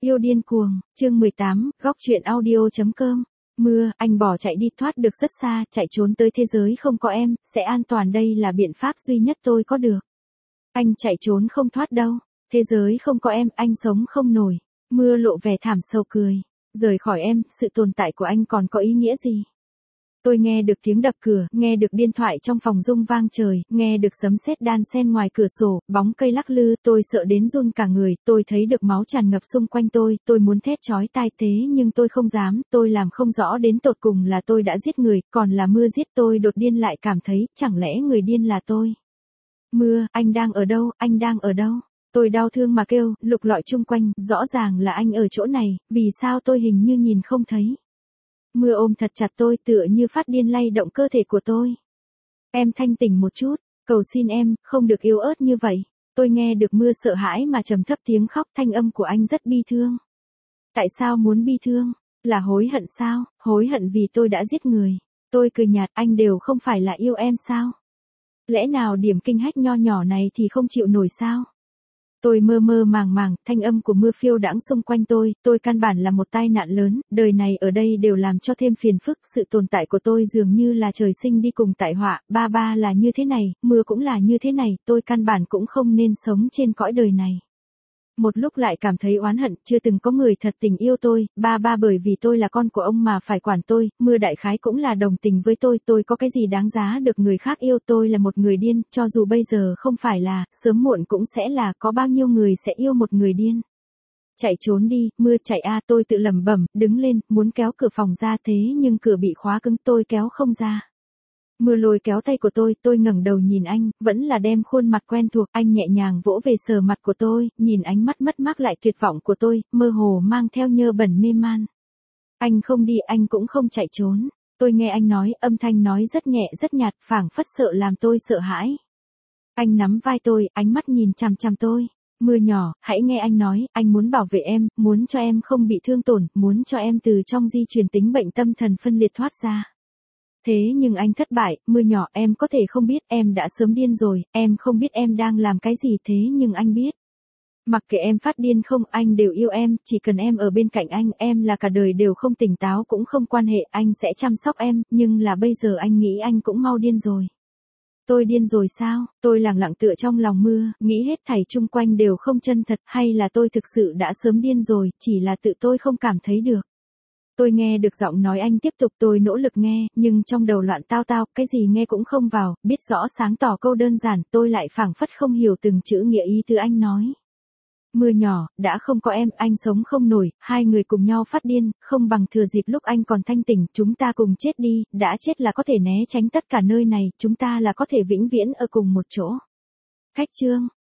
Yêu điên cuồng, chương 18, góc truyện audio.com. Mưa, anh bỏ chạy đi, thoát được rất xa, chạy trốn tới thế giới không có em, sẽ an toàn, đây là biện pháp duy nhất tôi có được. Anh chạy trốn không thoát đâu, thế giới không có em, anh sống không nổi. Mưa lộ vẻ thảm sầu cười, rời khỏi em, sự tồn tại của anh còn có ý nghĩa gì? Tôi nghe được tiếng đập cửa, nghe được điện thoại trong phòng rung vang trời, nghe được sấm sét đan xen ngoài cửa sổ, bóng cây lắc lư, tôi sợ đến run cả người, tôi thấy được máu tràn ngập xung quanh tôi muốn thét chói tai thế nhưng tôi không dám, tôi làm không rõ đến tột cùng là tôi đã giết người, còn là mưa giết tôi, đột nhiên lại cảm thấy, chẳng lẽ người điên là tôi? Mưa, anh đang ở đâu, anh đang ở đâu? Tôi đau thương mà kêu, lục lọi chung quanh, rõ ràng là anh ở chỗ này, vì sao tôi hình như nhìn không thấy? Mưa ôm thật chặt tôi, tựa như phát điên lay động cơ thể của tôi. Em thanh tỉnh một chút, cầu xin em, không được yếu ớt như vậy. Tôi nghe được mưa sợ hãi mà trầm thấp tiếng khóc, thanh âm của anh rất bi thương. Tại sao muốn bi thương? Là hối hận sao? Hối hận vì tôi đã giết người. Tôi cười nhạt, anh đều không phải là yêu em sao? Lẽ nào điểm kinh hách nho nhỏ này thì không chịu nổi sao? Tôi mơ mơ màng màng, thanh âm của mưa phiêu đãng xung quanh tôi căn bản là một tai nạn lớn, đời này ở đây đều làm cho thêm phiền phức, sự tồn tại của tôi dường như là trời sinh đi cùng tại họa, ba là như thế này, mưa cũng là như thế này, tôi căn bản cũng không nên sống trên cõi đời này. Một lúc lại cảm thấy oán hận, chưa từng có người thật tình yêu tôi, ba bởi vì tôi là con của ông mà phải quản tôi, mưa đại khái cũng là đồng tình với tôi có cái gì đáng giá được người khác yêu, tôi là một người điên, cho dù bây giờ không phải là, sớm muộn cũng sẽ là, có bao nhiêu người sẽ yêu một người điên. Chạy trốn đi, mưa chạy a, tôi tự lẩm bẩm, đứng lên, muốn kéo cửa phòng ra thế nhưng cửa bị khóa cứng, tôi kéo không ra. Mưa lôi kéo tay của tôi ngẩng đầu nhìn anh, vẫn là đem khuôn mặt quen thuộc, anh nhẹ nhàng vỗ về sờ mặt của tôi, nhìn ánh mắt mất mát lại tuyệt vọng của tôi, mơ hồ mang theo nhơ bẩn mê man. Anh không đi, anh cũng không chạy trốn. Tôi nghe anh nói, âm thanh nói rất nhẹ rất nhạt, phảng phất sợ làm tôi sợ hãi. Anh nắm vai tôi, ánh mắt nhìn chằm chằm tôi. Mưa nhỏ, hãy nghe anh nói, anh muốn bảo vệ em, muốn cho em không bị thương tổn, muốn cho em từ trong di truyền tính bệnh tâm thần phân liệt thoát ra. Thế nhưng anh thất bại, mưa nhỏ, em có thể không biết, em đã sớm điên rồi, em không biết em đang làm cái gì, thế nhưng anh biết. Mặc kệ em phát điên không, anh đều yêu em, chỉ cần em ở bên cạnh anh, em là cả đời đều không tỉnh táo cũng không quan hệ, anh sẽ chăm sóc em, nhưng là bây giờ anh nghĩ anh cũng mau điên rồi. Tôi điên rồi sao? Tôi lặng lặng tựa trong lòng mưa, nghĩ hết thảy chung quanh đều không chân thật, hay là tôi thực sự đã sớm điên rồi, chỉ là tự tôi không cảm thấy được. Tôi nghe được giọng nói anh tiếp tục, tôi nỗ lực nghe, nhưng trong đầu loạn tao, cái gì nghe cũng không vào, biết rõ sáng tỏ câu đơn giản, tôi lại phảng phất không hiểu từng chữ nghĩa ý từ anh nói. Mưa nhỏ, đã không có em, anh sống không nổi, hai người cùng nhau phát điên, không bằng thừa dịp lúc anh còn thanh tỉnh, chúng ta cùng chết đi, đã chết là có thể né tránh tất cả nơi này, chúng ta là có thể vĩnh viễn ở cùng một chỗ. Khách chương.